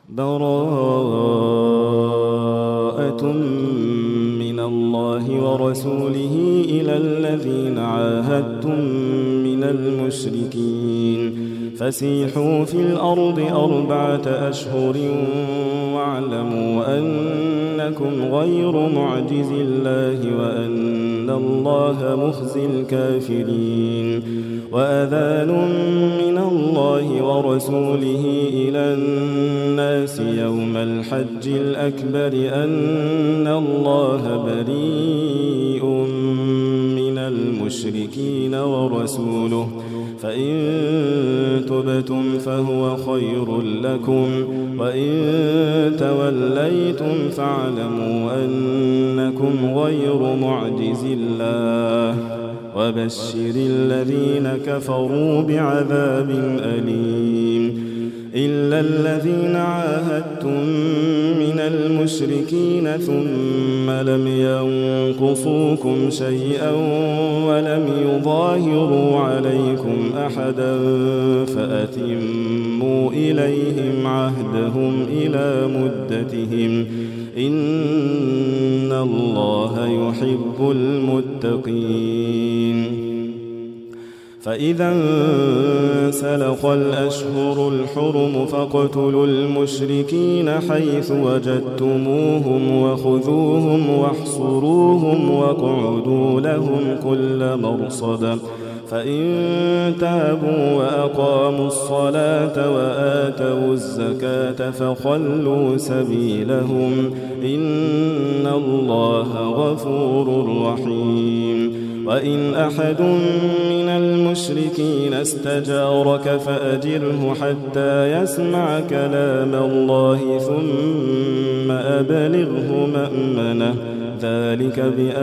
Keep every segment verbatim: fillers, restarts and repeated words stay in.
براءة من الله ورسوله إلى الذين عاهدتم من المشركين فسيحوا في الأرض أربعة أشهر واعلموا أنكم غير معجز الله وأن الله مخزي الكافرين وأذان من الله ورسوله إلى الناس يوم الحج الأكبر أن الله بريء من المشركين ورسوله فإن تبتم فهو خير لكم وإن توليتم فاعلموا أنكم غير معجز الله وبشر الذين كفروا بعذاب أليم إلا الذين عاهدتم من المشركين ثم لم ينقصوكم شيئا ولم يظاهروا عليكم أحدا فأتموا إليهم عهدهم إلى مدتهم إن الله يحب المتقين فإذا انسلخ الأشهر الحرم فاقتلوا المشركين حيث وجدتموهم وخذوهم واحصروهم واقعدوا لهم كل مرصد فإن تابوا وأقاموا الصلاة وآتوا الزكاة فخلوا سبيلهم إن الله غفور رحيم وإن أحد من المشركين استجارك فأجره حتى يسمع كلام الله ثم أبلغه مأمنه ذلك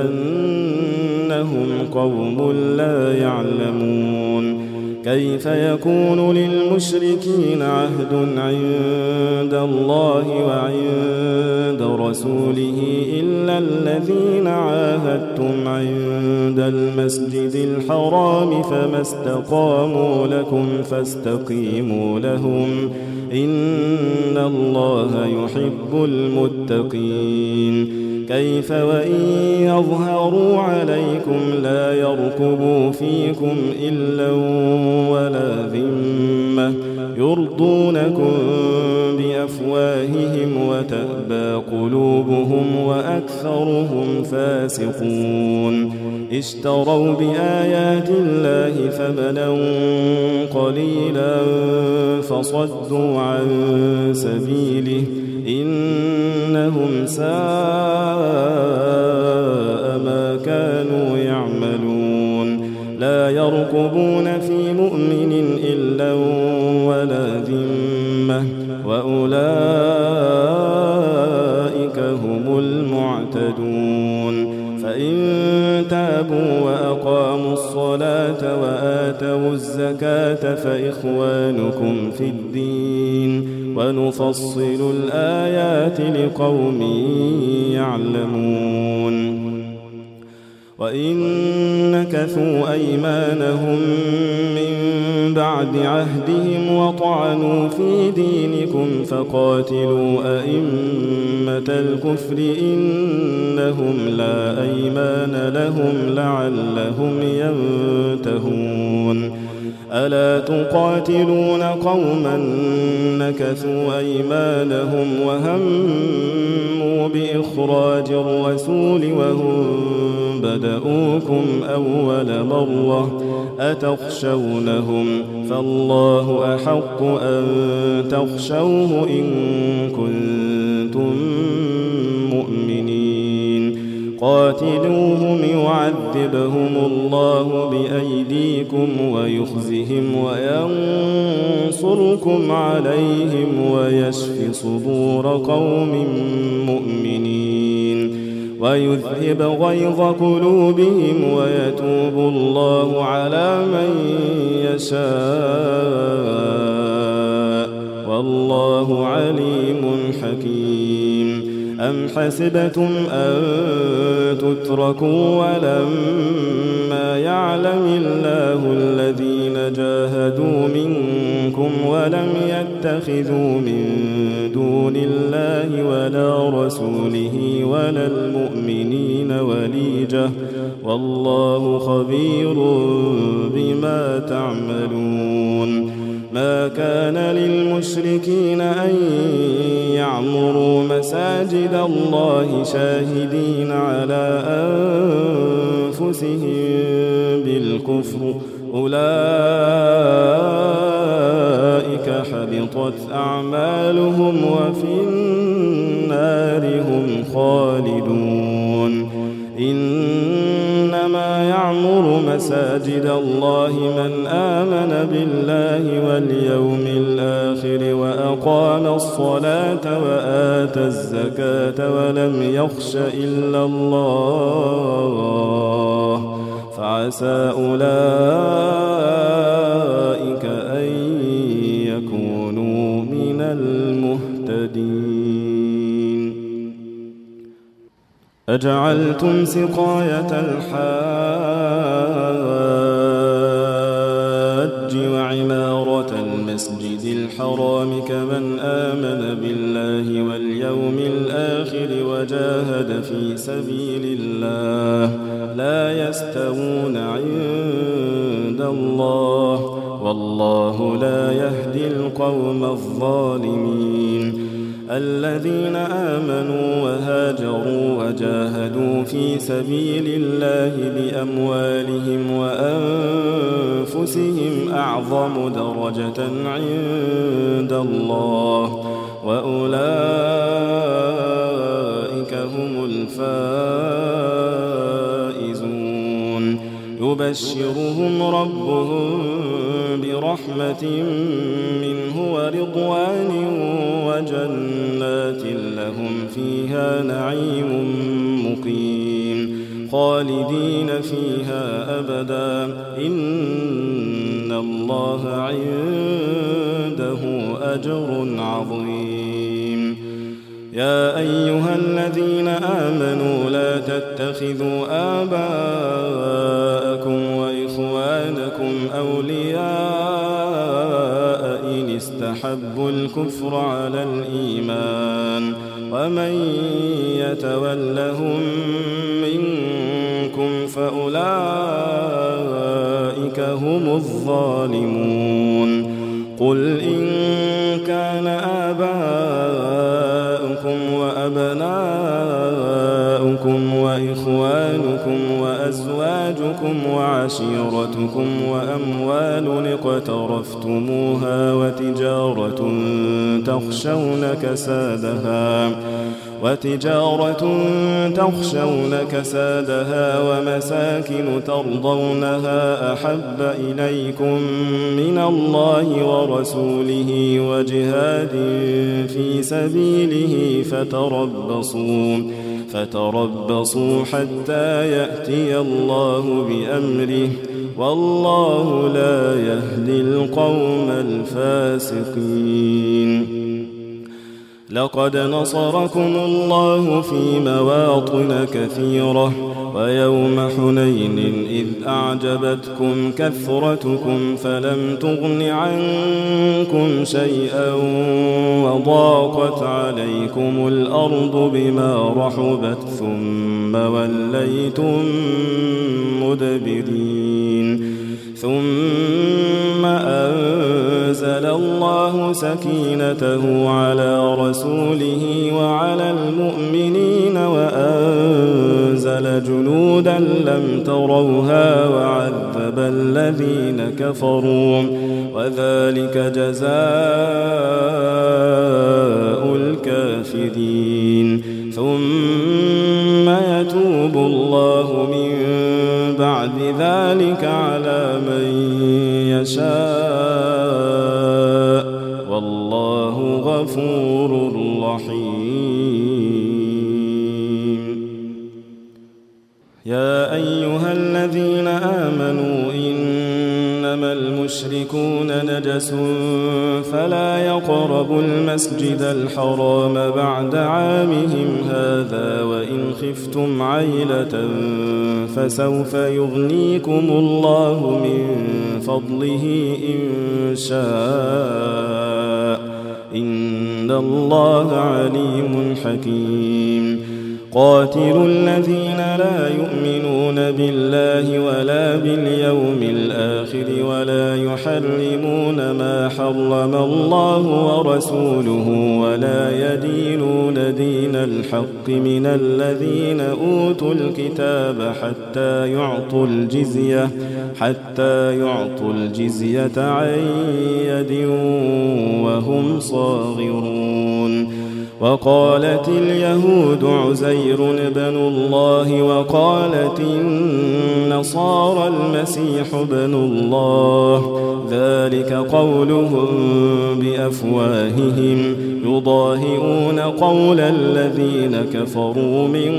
بأنهم قوم لا يعلمون كيف يكون للمشركين عهد عند الله وعند رسوله إلا الذين عاهدتم عند المسجد الحرام فما استقاموا لكم فاستقيموا لهم إن الله يحب المتقين كيف وإن يظهروا عليكم لا يركبوا فيكم إلا ولا ذمة يرضونكم بأفواههم وتأبى قلوبهم وأكثرهم فاسقون اشتروا بآيات الله ثمنا قليلا فصدوا عن سبيله إنهم ساء ما كانوا يعملون لا يرقبون في مؤمن إلا ولا ذمة وأولئك هم المعتدون فإن تابوا وأقاموا الصلاة وآتوا الزكاة فإخوانكم في الدين ونفصل الآيات لقوم يعلمون وإن نكثوا أيمانهم من بعد عهدهم وطعنوا في دينكم فقاتلوا أئمة الكفر إنهم لا أيمان لهم لعلهم ينتهون ألا تقاتلون قوما نكثوا أيمانهم وهموا بإخراج الرسول وهم بدؤوكم أول مرة أتخشونهم فالله أحق أن تخشوه إن كنتم مؤمنين قاتلوهم يعذبهم الله بأيديكم ويخزهم وينصركم عليهم ويشف صدور قوم مؤمنين ويذهب غيظ قلوبهم ويتوب الله على من يشاء والله عليم حكيم أم حسبتم أن تتركوا ولما يعلم الله الذين جاهدوا منكم منكم ولم يتخذوا من دون الله ولا رسوله ولا المؤمنين وليجة والله خبير بما تعملون. ما كان للمشركين أن يعمروا مساجد الله شاهدين على أنفسهم بالكفر أولئك حبطت أعمالهم وفي النار هم خالدون. إنما يعمر مساجد الله من آمن بالله واليوم الآخر وأقام الصلاة وآتى الزكاة ولم يخش إلا الله فعسى أولئك أن يكونوا من المهتدين. أجعلتم سقاية الحاج وعمارة المسجد الحرام كمن آمن بالله واليوم الآخر وجاهد في سبيل الله لا يستوون عند الله والله لا يهدي القوم الظالمين. الذين آمنوا وهاجروا وجاهدوا في سبيل الله بأموالهم وأنفسهم أعظم درجة عند الله وأولئك هم الفائزون. يبشرهم ربهم برحمة منه ورضوان وجنات لهم فيها نعيم مقيم خالدين فيها أبدا إن الله عنده أجر عظيم. يا أيها الذين آمنوا لا تتخذوا آباءكم وإخوانكم أولياء إن استحبوا الكفر على الإيمان ومن يتولهم منكم فأولئك هم الظالمون. قل إن كان آباؤكم وأبناؤكم وإخوانكم وأزواجكم وعشيرتكم وأموال اقترفتموها وتجارة تخشون كسادها وتجارة تخشون كسادها ومساكن ترضونها أحب إليكم من الله ورسوله وجهاد في سبيله فتربصوا فتربصوا حتى يأتي الله بأمره والله لا يهدي القوم الفاسقين. لقد نصركم الله في مواطن كثيرة ويوم حنين إذ أعجبتكم كثرتكم فلم تغن عنكم شيئا وضاقت عليكم الأرض بما رحبت ثم وليتم مدبرين. ثم أنزل الله سكينته على رسوله وعلى المؤمنين وأنزل جنودا لم تروها وعذب الذين كفروا وذلك جزاء الكافرين. ثم يتوب الله من بعد ذلك على من يشاء والله غفور رحيم. يا أيها الذين آمنوا إنما المشركون المشركون نجس فلا يقربوا المسجد الحرام بعد عامهم هذا وإن خفتم عيلة فسوف يغنيكم الله من فضله إن شاء إن الله عليم حكيم قاتلوا الذين لا يؤمنون بالله ولا باليوم الآخر ولا يحرمون ما حرم الله ورسوله ولا يدينون دين الحق من الذين أوتوا الكتاب حتى يعطوا الجزية حتى يعطوا الجزية عن يد وهم صاغرون وقالت اليهود عزير بن الله وقالت النصارى المسيح بن الله ذلك قولهم بأفواههم يضاهئون قول الذين كفروا من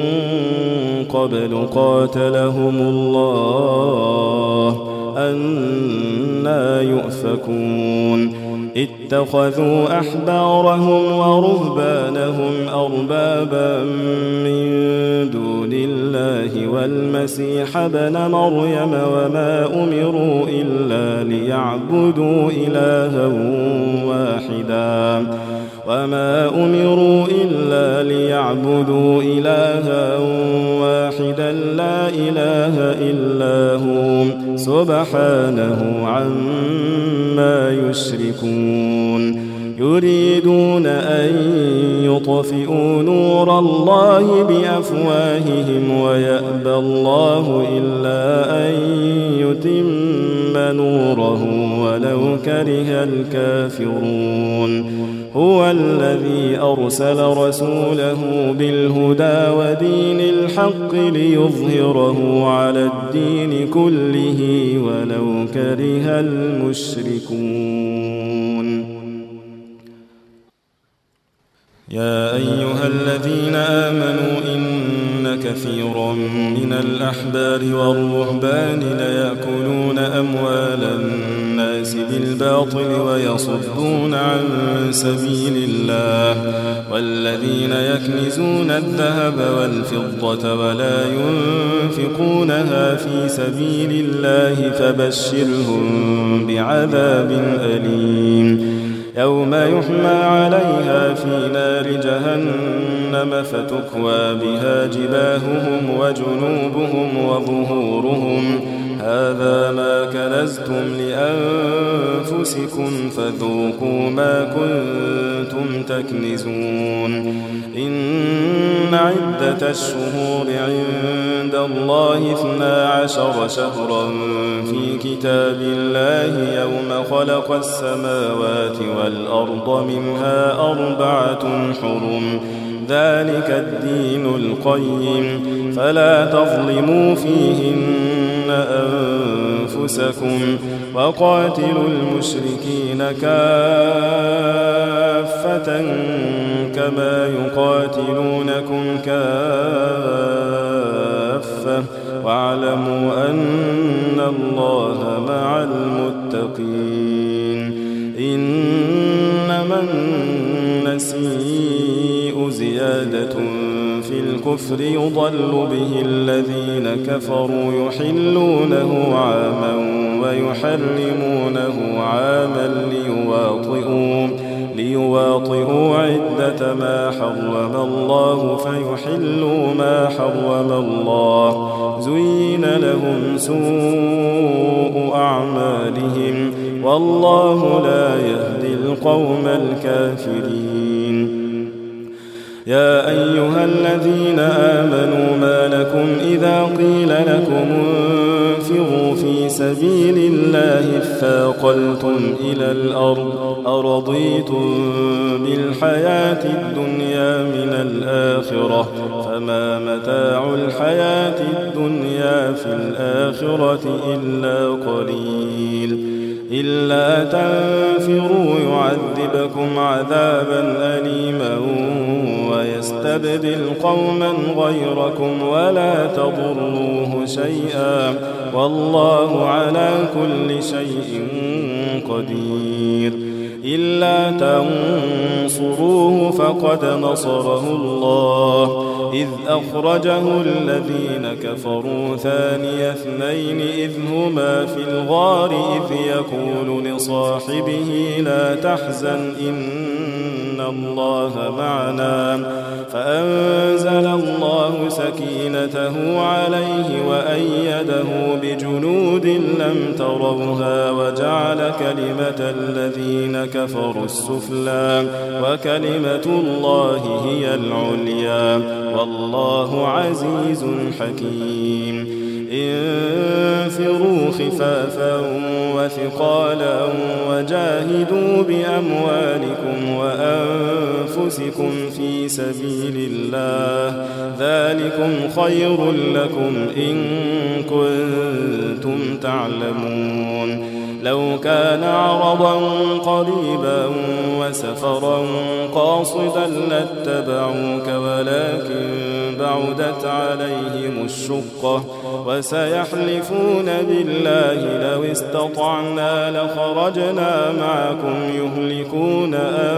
قبل قاتلهم الله أنى يؤفكون اتخذوا أحبارهم ورهبانهم أربابا من دون الله والمسيح ابن مريم وما أمروا إلا ليعبدوا إلها واحدا وما أمروا إلا ليعبدوا إلها واحدا لا إله إلا هو سبحانه عما يشركون يريدون أن يطفئوا نور الله بأفواههم ويأبى الله إلا أن يتم نوره ولو كره الكافرون هو الذي أرسل رسوله بالهدى ودين الحق ليظهره على الدين كله ولو كره المشركون يا أيها الذين آمنوا إن كثيرا من الأحبار والرهبان ليأكلون أموال الناس بالباطل ويصدون عن سبيل الله والذين يكنزون الذهب والفضة ولا ينفقونها في سبيل الله فبشرهم بعذاب أليم يوم يحمى عليها في نار جهنم فتكوى بها جباههم وجنوبهم وظهورهم هذا ما كنزتم لأنفسكم فذوقوا ما كنتم تكنزون إن عدة الشهور عند الله اثنا عشر شهرا في كتاب الله يوم خلق السماوات والأرض منها أربعة حرم ذلك الدين القيم فلا تظلموا فيهن أنفسكم وقاتلوا المشركين كافة كما يقاتلونكم كافة واعلموا أن الله مع المتقين إنما النسيء زيادة في الكفر يضل به الذين كفروا يحلونه عاما ويحرمونه عاما ليواطئوا ليواطئوا عدة ما حرم الله فيحلوا ما حرم الله زين لهم سوء أعمالهم والله لا يهدي القوم الكافرين يا أيها الذين آمنوا ما لكم إذا قيل لكم انفروا في سبيل الله اثاقلتم إلى الأرض أرضيتم بالحياة الدنيا من الآخرة فما متاع الحياة الدنيا في الآخرة إلا قليل إلا تنفروا يعذبكم عذابا أليما ويستبدل قوما غيركم ولا تضروه شيئا والله على كل شيء قدير إلا تنصروه فقد نصره الله إذ أخرجه الذين كفروا ثاني اثنين إذ هما في الغار إذ يقول لصاحبه لا تحزن إن الله معنا فأنزل الله سكينته عليه وأيده بجنود لم تروها وجعل كلمة الذين كفروا السفلى وكلمة الله هي العليا والله عزيز حكيم انفروا خفافا وثقالا وجاهدوا بأموالكم وأنفسكم في سبيل الله ذلكم خير لكم إن كنتم تعلمون لو كان عرضا قريبا وسفرا قاصدا لاتبعوك ولكن بعدت عليهم الشقة وسيحلفون بالله لو استطعنا لخرجنا معكم يهلكون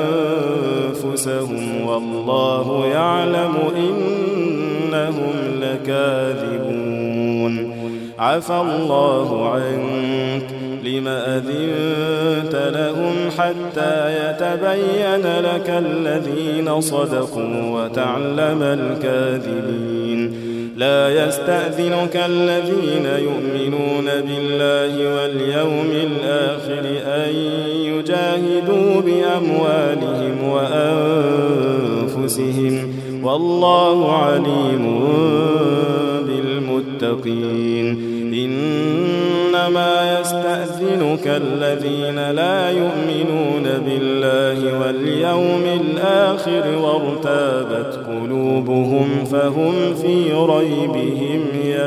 أنفسهم والله يعلم إنهم لكاذبون عفى الله عنك لم أذنت لهم حتى يتبين لك الذين صدقوا وتعلم الكاذبين لا يستأذنك الذين يؤمنون بالله واليوم الآخر أن يجاهدوا بأموالهم وأنفسهم والله عليم بالمتقين إنما يستأذنك الذين لا يؤمنون بالله واليوم الآخر وارتابت قلوبهم فهم في ريبهم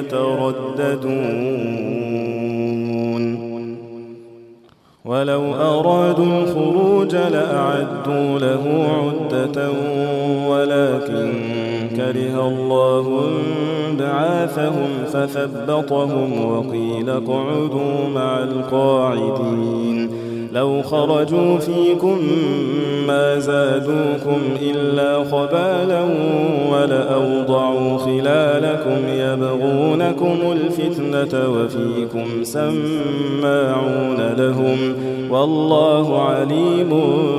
يترددون ولو أرادوا الخروج لأعدوا له عدة ولكن كره الله بعاثهم فثبطهم وقيل اقعدوا مع القاعدين لو خرجوا فيكم ما زادوكم إلا خبالا ولأوضعوا خلالكم يبغونكم الفتنة وفيكم سماعون لهم والله عليم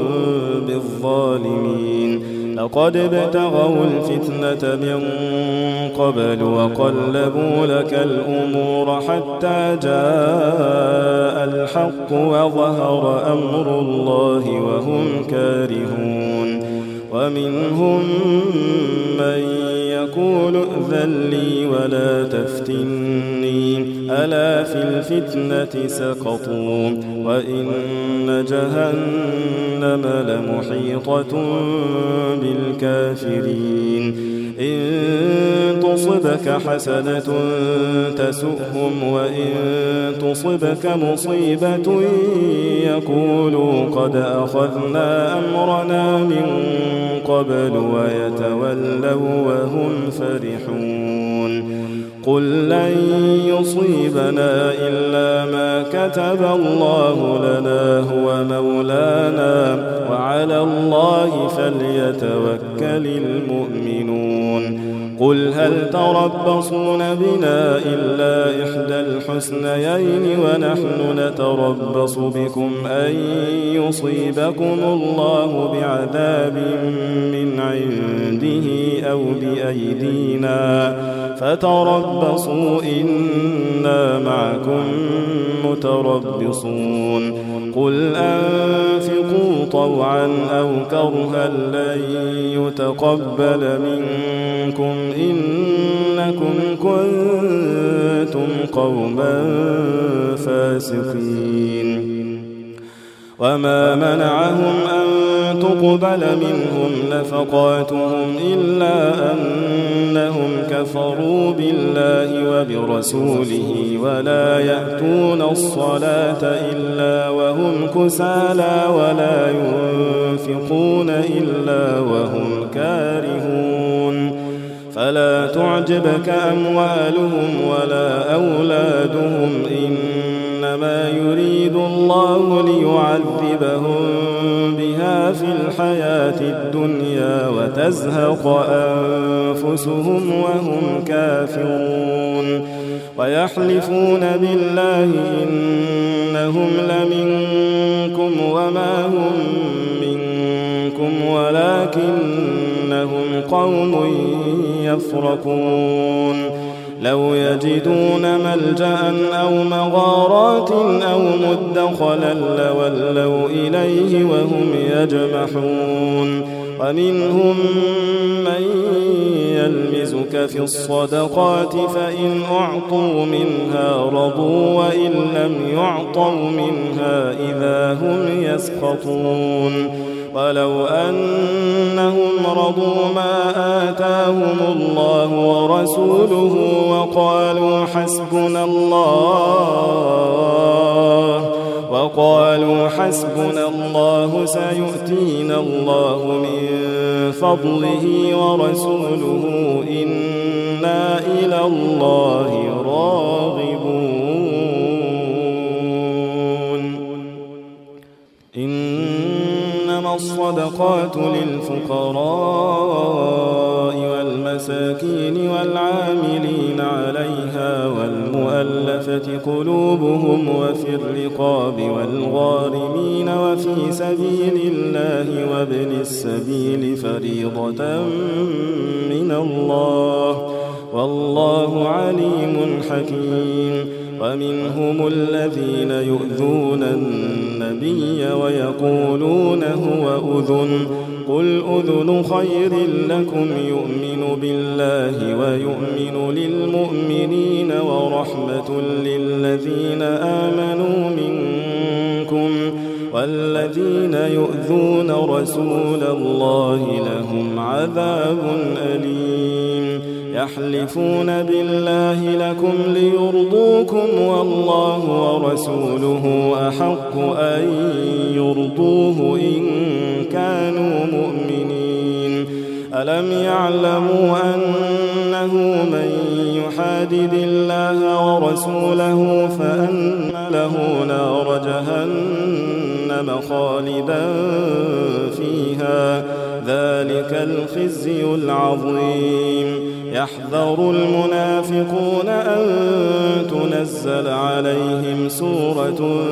بالظالمين لقد ابتغوا الفتنة من قبل وقلبوا لك الأمور حتى جاء الحق وظهر أمر الله وهم كارهون ومنهم من يقول ائذن لي ولا تفتني ألا في الفتنة سقطوا وإن جهنم لمحيطة بالكافرين إن تصبك حسنة تسؤهم وإن تصبك مصيبة يقولوا قد أخذنا أمرنا من قبل ويتولوا وهم فرحون قل لن يصيبنا إلا ما كتب الله لنا هو مولانا وعلى الله فليتوكل المؤمنون قل هل تربصون بنا إلا إحدى الحسنيين ونحن نتربص بكم أن يصيبكم الله بعذاب من عنده أو بأيدينا فتربصوا إنا معكم متربصون قل أنفقوا طوعا أو كرها لن يتقبل منكم إنكم كنتم قوما فاسقين وما منعهم أن تقبل منهم نفقاتهم إلا أنهم كفروا بالله وبرسوله ولا يأتون الصلاة إلا وهم كسالى ولا ينفقون إلا وهم كارهون فلا تعجبك أموالهم ولا أولادهم إنما إنما يريد الله ليعذبهم بها في الحياة الدنيا وتزهق أنفسهم وهم كافرون ويحلفون بالله إنهم لمنكم وما هم منكم ولكنهم قوم يفرقون لو يجدون ملجأ أو مغارات أو مدخلا لولوا إليه وهم يجمحون ومنهم من يلمزك في الصدقات فإن أعطوا منها رضوا وإن لم يعطوا منها إذا هم يسخطون ولو أنهم رضوا ما آتاهم الله ورسوله وقالوا حسبنا الله وقالوا حسبنا الله سيؤتينا الله من فضله ورسوله إنا إلى الله راغبون إنما الصدقات للفقراء والمساكين والعاملين عليها والمؤلفة قلوبهم وفي الرقاب والغارمين وفي سبيل الله وابن السبيل فريضة من الله والله عليم حكيم ومنهم الذين يؤذون النبي ويقولون هو أذن قل أذن خير لكم يؤمن بالله ويؤمن للمؤمنين ورحمة للذين آمنوا منكم والذين يؤذون رسول الله لهم عذاب أليم يحلفون بالله لكم ليرضوكم والله ورسوله أحق أن يرضوه إن كانوا مؤمنين ألم يعلموا أنه من يحادد الله ورسوله فأن له نار جهنم خالدا فيها ذلك الخزي العظيم يحذر المنافقون أن تنزل عليهم سورة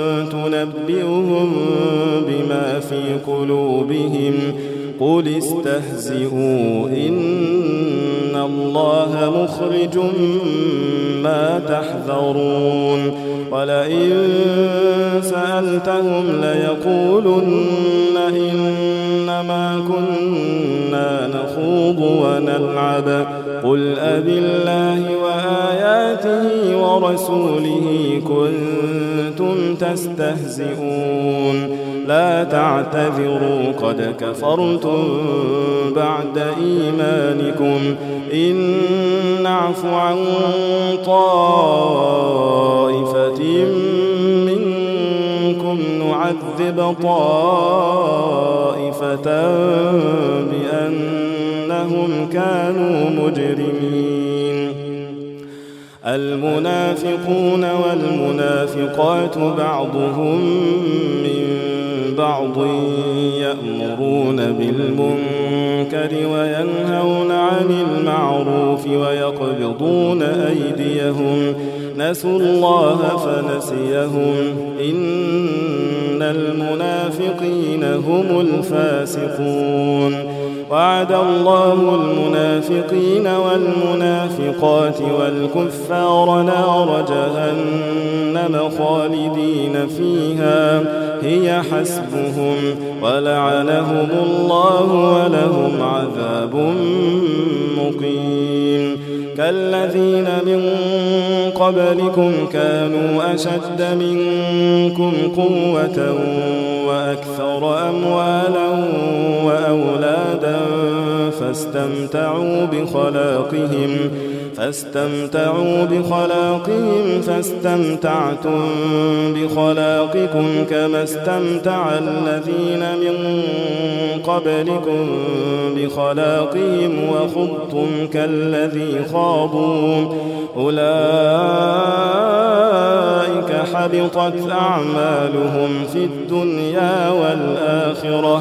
تنبئهم بما في قلوبهم قل استهزئوا إن الله مخرج ما تحذرون ولئن سألتهم ليقولن إنما كنا نخوض ونلعب قل أبالله وآياته ورسوله كنتم تستهزئون لا تعتذروا قد كفرتم بعد إيمانكم إن نعف عن طائفة منكم نعذب طائفة بأنهم كانوا مجرمين المنافقون والمنافقات بعضهم من بعض يأمرون بالمنكر وينهون عن المعروف ويقبضون أيديهم نسوا الله فنسيهم إن المنافقين هم الفاسقون وعد الله المنافقين والمنافقات والكفار نار جهنم خالدين فيها هي حسبهم ولعنهم الله ولهم عذاب مقيم كالذين من قبلكم كانوا أشد منكم قوة وأكثر أموالا وأولادا فاستمتعوا بخلاقهم فاستمتعوا بخلاقهم فاستمتعتم بخلاقكم كما استمتع الذين من قبلكم بخلاقهم وخضتم كالذي خاضوا أولئك حبطت أعمالهم في الدنيا والآخرة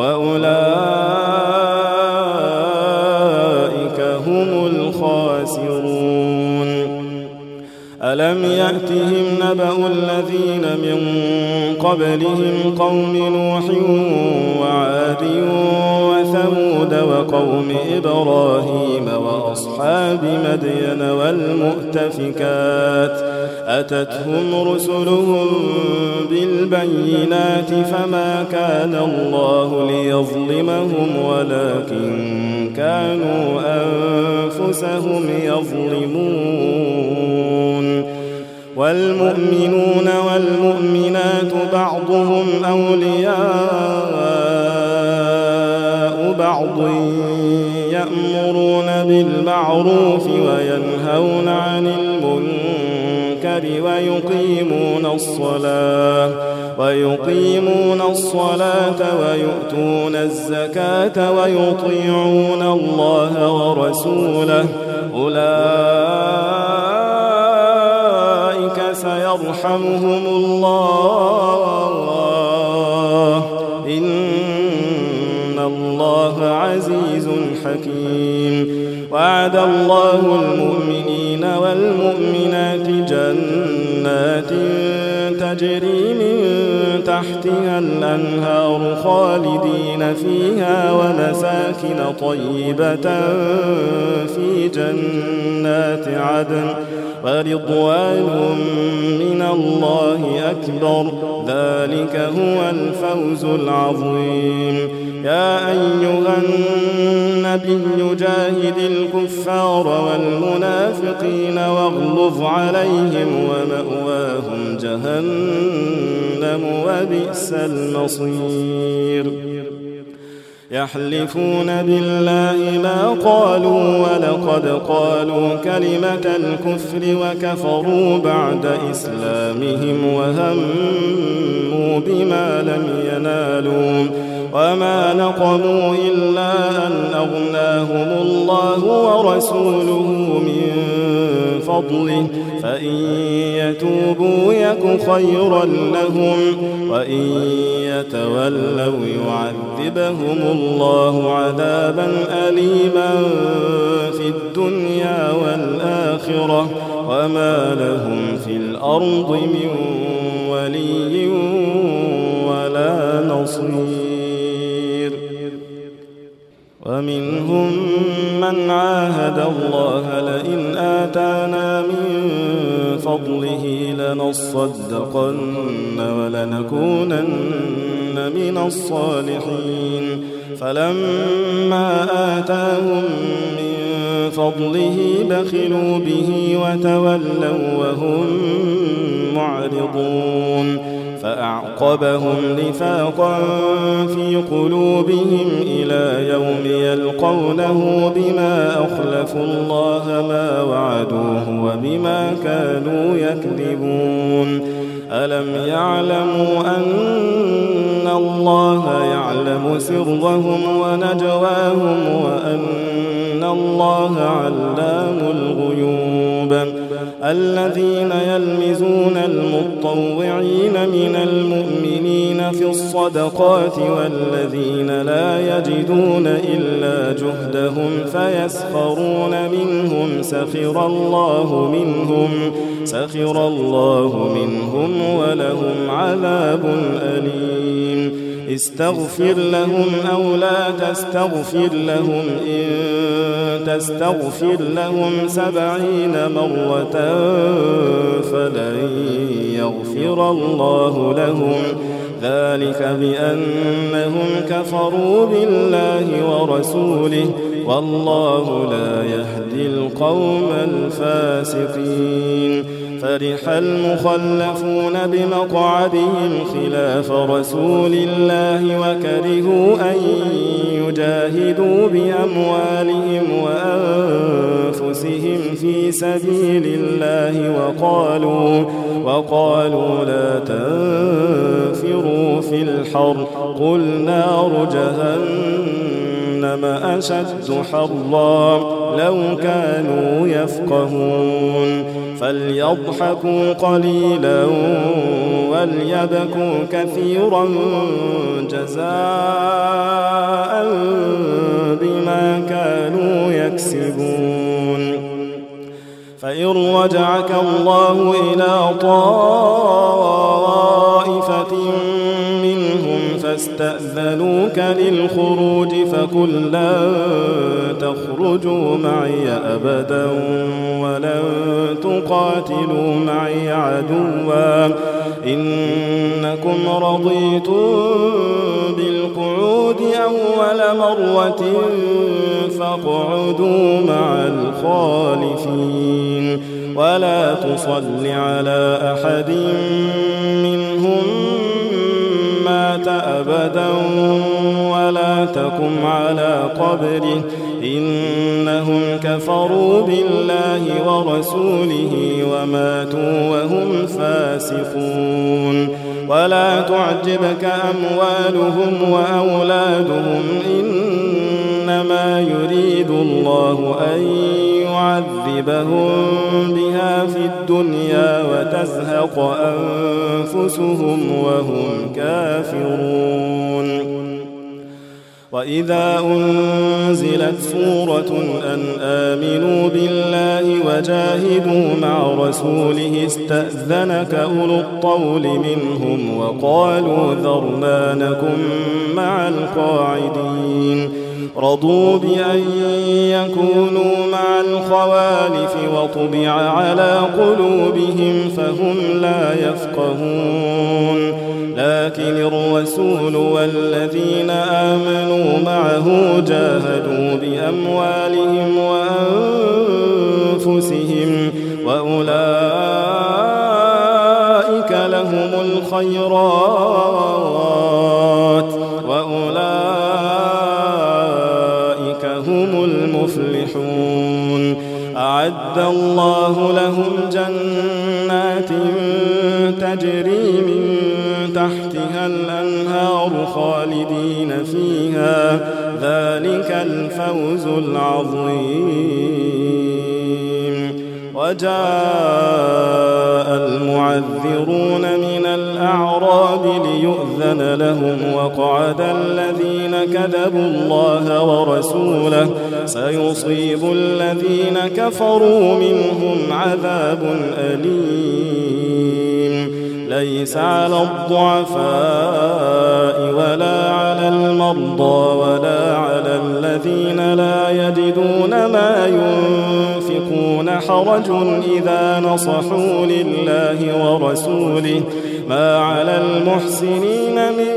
وأولئك هم الخاسرون. ألم يأتهم نبأ الذين من قبلهم قوم نوح وعاد وثمود وقوم إبراهيم وأصحاب مدين والمؤتفكات أتتهم رسلهم بالبينات فما كان الله ليظلمهم ولكن كانوا أنفسهم يظلمون. والمؤمنون والمؤمنات بعضهم أولياء بعض يأمرون بالمعروف وينهون عن المنكر ويقيمون الصلاة ويقيمون الصلاة ويؤتون الزكاة ويطيعون الله ورسوله أولئك سيرحمهم الله إن الله عزيز حكيم. وعد الله المؤمنين والمؤمنات جنات تجري من تحتها الأنهار خالدين فيها ومساكن طيبة في جنات عدن ورضوان من الله أكبر ذلك هو الفوز العظيم. يا أيها النبي جاهد الكفار والمنافقين واغلظ عليهم ومأواهم جهنم وبئس المصير. يحلفون بالله ما قالوا ولقد قالوا كلمة الكفر وكفروا بعد إسلامهم وهموا بما لم ينالوا وما نقموا إلا أن أغناهم الله ورسوله من فضله فإن يتوبوا يك خيرا لهم وإن يتولوا يعذبهم الله عذابا أليما في الدنيا والآخرة وما لهم في الأرض من ولي ولا نصير. ومنهم من عاهد الله لئن آتانا من فضله لنصدقن ولنكونن من الصالحين فلما آتاهم من فضله بخلوا به وتولوا وهم معرضون فأعقبهم نفاقا في قلوبهم إلى يوم يلقونه بما أخلفوا الله ما وعدوه وبما كانوا يكذبون. ألم يعلموا أن الله يعلم سرهم ونجواهم وأن الله علام الغيوب. الذين يلمزون المطوعين من المؤمنين في الصدقات والذين لا يجدون إلا جهدهم فيسخرون منهم سخر الله منهم سخر الله منهم ولهم عذاب أليم. استغفر لهم أو لا تستغفر لهم إن تستغفر لهم سبعين مرة فلن يغفر الله لهم ذلك بأنهم كفروا بالله ورسوله والله لا يهدي القوم الفاسقين. فرح المخلفون بمقعدهم خلاف رسول الله وكرهوا أن يجاهدوا بأموالهم وأنفسهم في سبيل الله وقالوا, وقالوا لا تنفروا في الحر قل نار جهنم أشد حرا لو كانوا يفقهون فليضحكوا قليلا وليبكوا كثيرا جزاء بما كانوا يكسبون فإن رجعك الله إلى طائفة منهم فاستأذنوك للخروج فقل لن تخرجوا معي أبدا ولن تقاتلوا معي عدوا إنكم رضيتم بالقعود أول مرة فاقعدوا مع الخالفين ولا تصل على أحد منهم مات أبدا ولا تقم على قبره إنهم كفروا بالله ورسوله وماتوا وهم فاسقون ولا تعجبك أموالهم وأولادهم إنما يريد الله أن يعذبهم بها في الدنيا وتزهق أنفسهم وهم كافرون وإذا أنزلت سورة أن آمنوا بالله وجاهدوا مع رسوله استأذنك أولو الطول منهم وقالوا ذرنا نكن مع القاعدين رضوا بأن يكونوا مع الخوالف وطبع على قلوبهم فهم لا يفقهون لكن الرسول والذين آمنوا معه جاهدوا بأموالهم وأنفسهم وأولئك لهم الخيرات وأولئك هم المفلحون أعد الله لهم جنات تجري من تحتها الأنهار خالدين فيها ذلك الفوز العظيم وجاء المعذرون من الأعراب ليؤذن لهم وقعد الذين كذبوا الله ورسوله سيصيب الذين كفروا منهم عذاب أليم ليس على الضعفاء ولا على المرضى ولا على الذين لا يجدون ما ينفقون حرج إذا نصحوا لله ورسوله ما على المحسنين من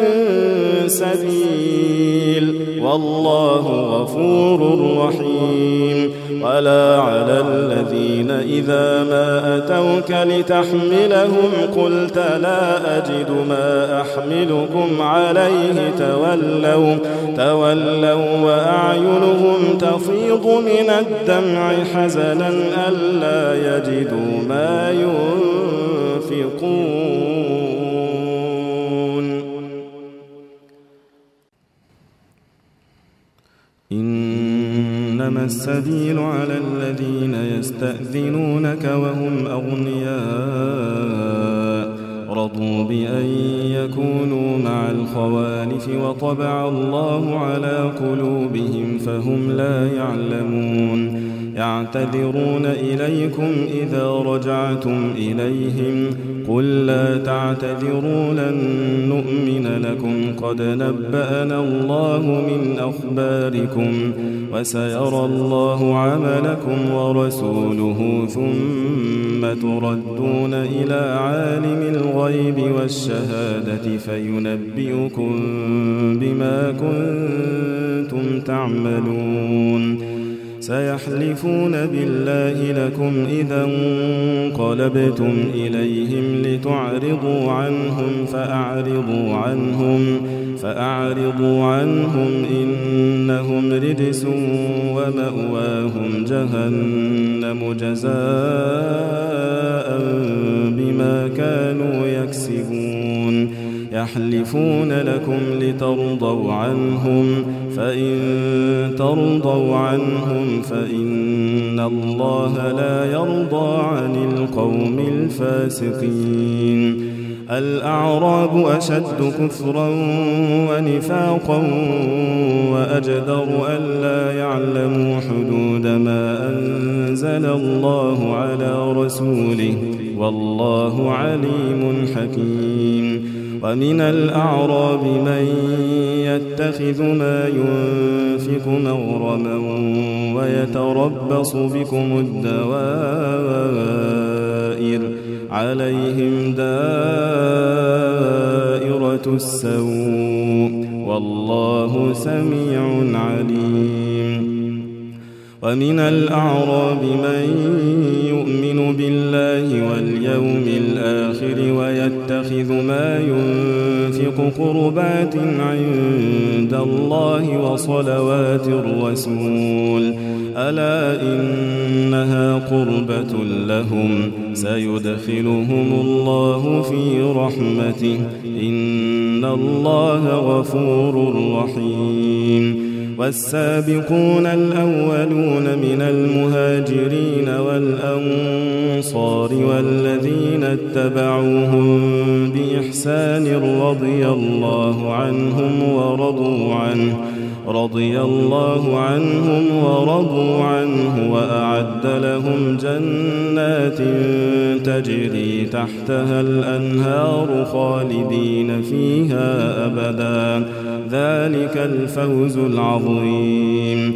سبيل والله غفور رحيم ولا على الذين إذا ما أتوك لتحملهم قلت لا أجد ما أحملكم عليه تولوا, تولوا وأعينهم تفيض من الدمع حزنا ألا يجدوا ما ينفقون إنما السبيل على الذين يستأذنونك وهم أغنياء رضوا بأن يكونوا مع الخوالف وطبع الله على قلوبهم فهم لا يعلمون يعتذرون إليكم إذا رجعتم إليهم قل لا تعتذروا لن نؤمن لكم قد نبأنا الله من أخباركم وسيرى الله عملكم ورسوله ثم تردون إلى عالم الغيب والشهادة فينبئكم بما كنتم تعملون سيحلفون بالله لكم إذا انقلبتم إليهم لتعرضوا عنهم فأعرضوا عنهم فأعرضوا عنهم إنهم رجس ومأواهم جهنم جزاء بما كانوا يكسبون يحلفون لكم لترضوا عنهم فإن ترضوا عنهم فإن الله لا يرضى عن القوم الفاسقين الأعراب أشد كفرا ونفاقا وأجدر ألا يعلموا حدود ما أنزل الله على رسوله والله عليم حكيم ومن الأعراب من يتخذ ما ينفق مغرما ويتربص بكم الدوائر عليهم دائرة السوء والله سميع عليم ومن الأعراب من يؤمن بالله واليوم الآخر ويتخذ ما ينفق قربات عند الله وصلوات الرسول ألا إنها قربة لهم سيدخلهم الله في رحمته إن الله غفور رحيم والسابقون الأولون من المهاجرين والأنصار والذين اتبعوهم بإحسان رضي الله عنهم ورضوا عنه رضي الله عنهم ورضوا عنه وأعد لهم جنات تجري تحتها الأنهار خالدين فيها أبدا ذلك الفوز العظيم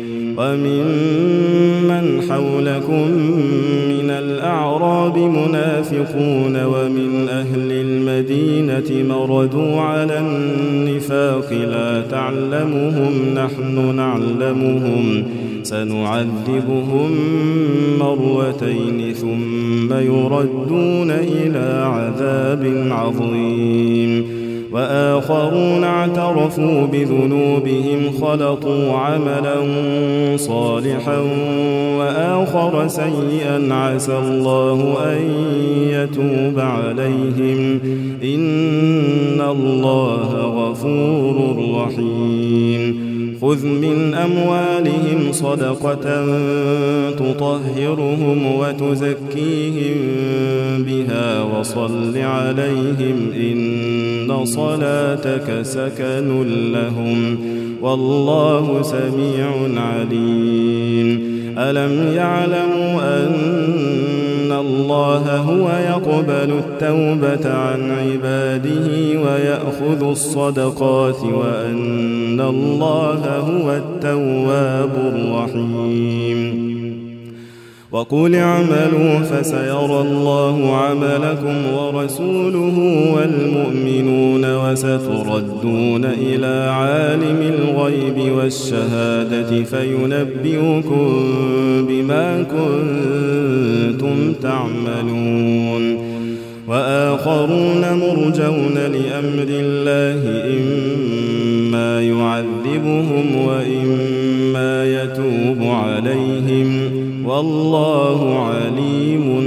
وممن حولكم من الأعراب منافقون ومن أهل المدينة مردوا على النفاق لا تعلمهم نحن نعلمهم سنعذبهم مرتين ثم يردون إلى عذاب عظيم وآخرون اعترفوا بذنوبهم خلطوا عملا صالحا وآخر سيئا عسى الله أن يتوب عليهم إن الله غفور رحيم خذ من أموالهم صدقة تطهرهم وتزكيهم بها وصل عليهم إن صلاتك سكن لهم والله سميع عليم ألم يعلموا أن الله هو يقبل التوبة عن عباده ويأخذ الصدقات وأن الله هو التواب الرحيم وقل اعملوا فسيرى الله عملكم ورسوله والمؤمنون وستردون إلى عالم الغيب والشهادة فينبئكم بما كنتم تعملون وآخرون مرجون لأمر الله إما يعذبهم وإما يتوب عليهم والله عليم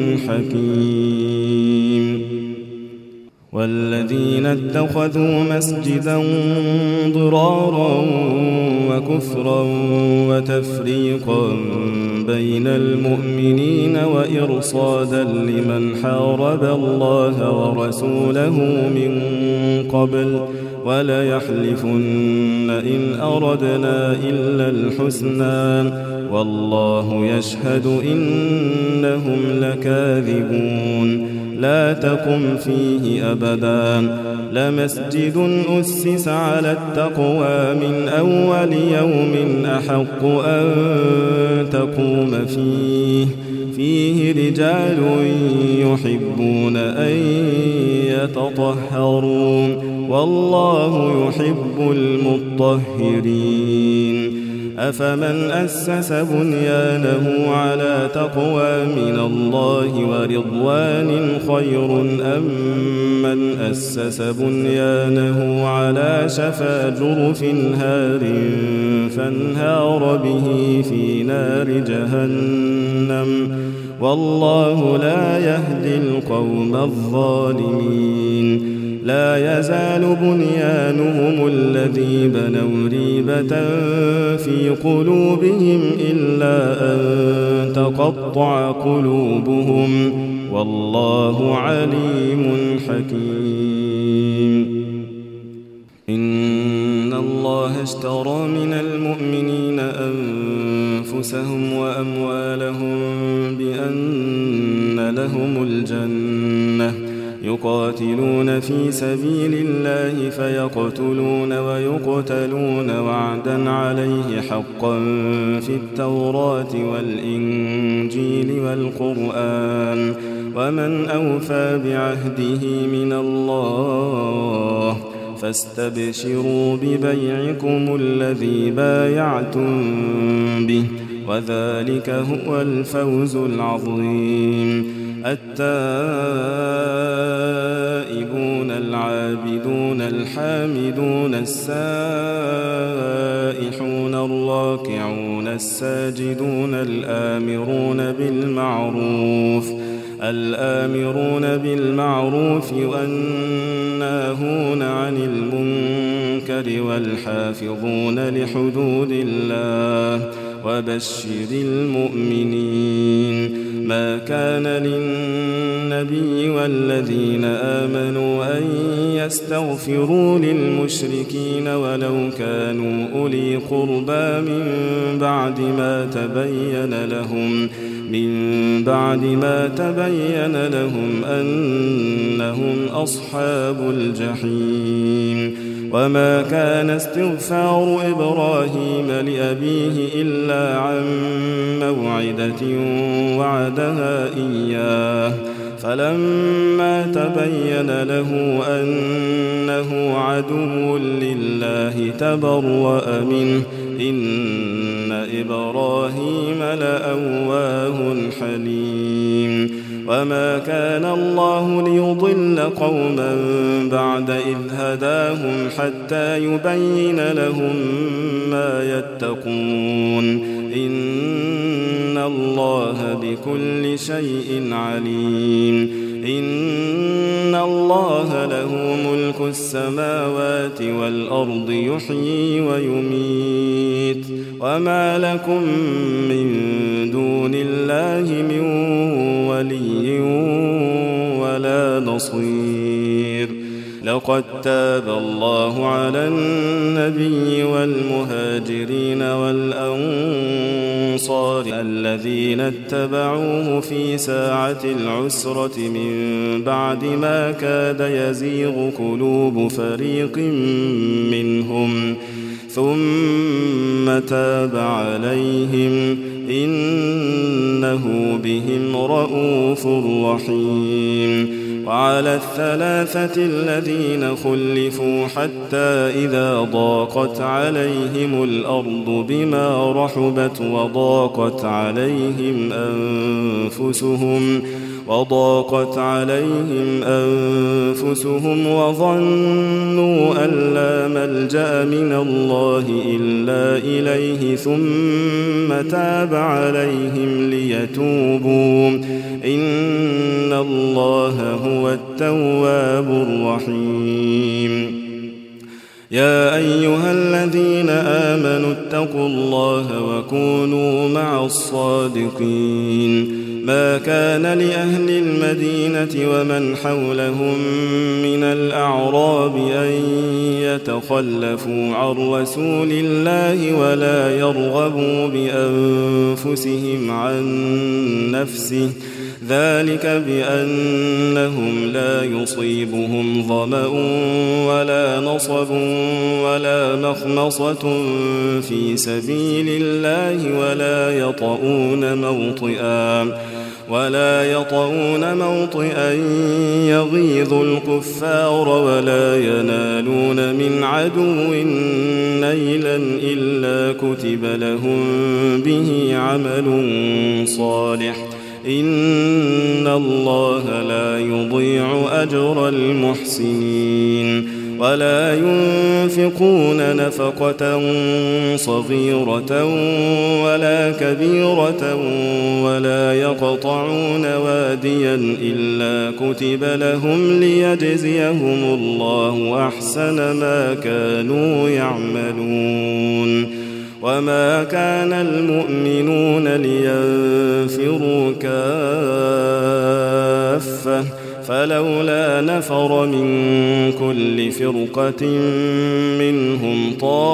حكيم والذين اتخذوا مسجدا ضرارا وكفرا وتفريقا بين المؤمنين وإرصادا لمن حارب الله ورسوله من قبل وليحلفن إن أردنا إلا الحسنى والله يشهد إنهم لكاذبون لا تقم فيه أبدا لمسجد أسس على التقوى من أول يوم أحق أن تقوم فيه فيه رجال يحبون أن يتطهرون والله يحب المطهرين أفمن أسس بنيانه على تقوى من الله ورضوان خير أم من أسس بنيانه على شفا جرف هار فانهار به في نار جهنم والله لا يهدي القوم الظالمين لا يزال بنيانهم الذي بنوا ريبة في قلوبهم إلا أن تقطع قلوبهم والله عليم حكيم إن الله اشترى من المؤمنين أنفسهم وأموالهم بأن لهم الجنة يقاتلون في سبيل الله فيقتلون ويقتلون وعدا عليه حقا في التوراة والإنجيل والقرآن ومن أوفى بعهده من الله فاستبشروا ببيعكم الذي بايعتم به وذلك هو الفوز العظيم التائبون العابدون الحامدون السائحون الراكعون الساجدون الآمرون بالمعروف الآمرون بالمعروف والناهون عن المنكر والحافظون لحدود الله وبشر المؤمنين ما كان للنبي والذين آمنوا أن يستغفروا للمشركين ولو كانوا أولي قربى من بعد ما تبين لهم من بعد ما تبين لهم أنهم أصحاب الجحيم وما كان استغفار إبراهيم لأبيه إلا عن موعدة وعدها إياه فلما تبين له أنه عدو لله تبرأ منه إن إبراهيم لأواه حليم وما كان الله ليضل قوما بعد إذ هداهم حتى يبين لهم ما يتقون إن الله بكل شيء عليم إن الله له ملك السماوات والأرض يحيي ويميت وما لكم من دون الله من ولي ولا نصير لقد تاب الله على النبي والمهاجرين والأنصار الذين اتبعوه في ساعة العسرة من بعد ما كاد يزيغ قلوب فريق منهم ثم تاب عليهم إنه بهم رءوف رحيم وعلى الثلاثة الذين خلفوا حتى إذا ضاقت عليهم الأرض بما رحبت وضاقت عليهم أنفسهم وضاقت عليهم أنفسهم وظنوا أن لا ملجأ من الله إلا إليه ثم تاب عليهم ليتوبوا إن الله هو التواب الرحيم يا أيها الذين آمنوا اتقوا الله وكونوا مع الصادقين ما كان لأهل المدينة ومن حولهم من الأعراب أن يتخلفوا عن رسول الله ولا يرغبوا بأنفسهم عن نفسه ذلك بأنهم لا يصيبهم ظمأ ولا نصب ولا مخمصة في سبيل الله ولا يطؤون موطئا ولا يطؤون موطئا يغيظ الكفار ولا ينالون من عدو نيلا إلا كتب لهم به عمل صالح إن الله لا يضيع أجر المحسنين ولا ينفقون نفقة صغيرة ولا كبيرة ولا يقطعون واديا إلا كتب لهم ليجزيهم الله أحسن ما كانوا يعملون وما كان المؤمنون لينفروا كافة فلولا نفر من كل فرقة منهم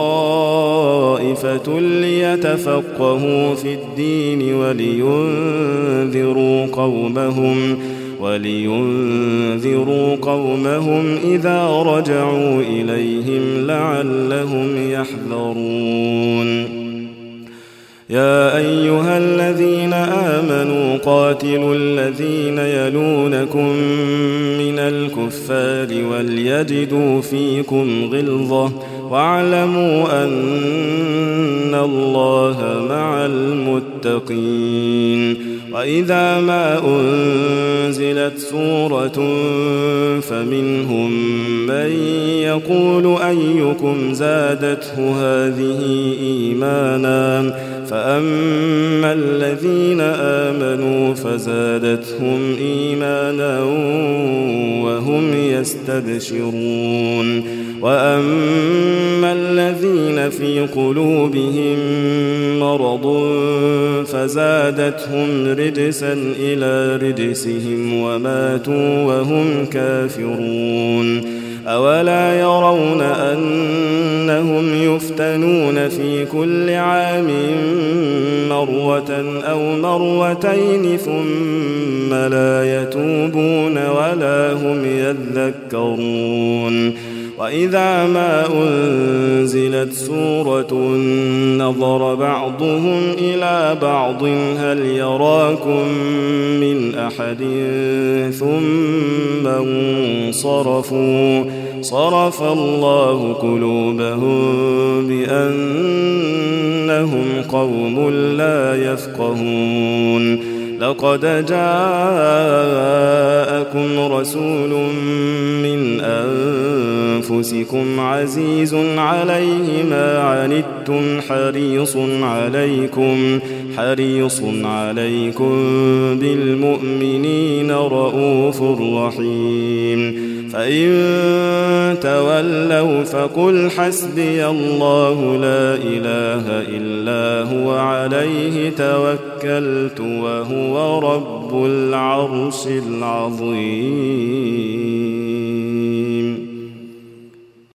طائفة ليتفقهوا في الدين ولينذروا قومهم ولينذروا قومهم إذا رجعوا إليهم لعلهم يحذرون يا أيها الذين آمنوا قاتلوا الذين يلونكم من الكفار وليجدوا فيكم غلظة واعلموا أن الله مع المتقين وإذا ما أنزلت سورة فمنهم من يقول أيكم زادته هذه إيمانا فأما الذين آمنوا فزادتهم إيمانا وهم يستبشرون وأما الذين في قلوبهم مرض فزادتهم رجسا إلى رجسهم وماتوا وهم كافرون أولا يرون أنهم يفتنون في كل عام مرة أو مرتين ثم لا يتوبون ولا هم يذكرون وإذا ما أنزلت سورة نظر بعضهم إلى بعض هل يراكم من أحد ثم انصرفوا صرف الله قلوبهم بأنهم قوم لا يفقهون لقد جاءكم رسول من أنفسكم عزيز عليه ما عنتم حريص عليكم حريص عليكم بالمؤمنين رؤوف رحيم فإن تولوا فقل حسبي الله لا إله إلا هو عليه توكلت وهو رب العرش العظيم.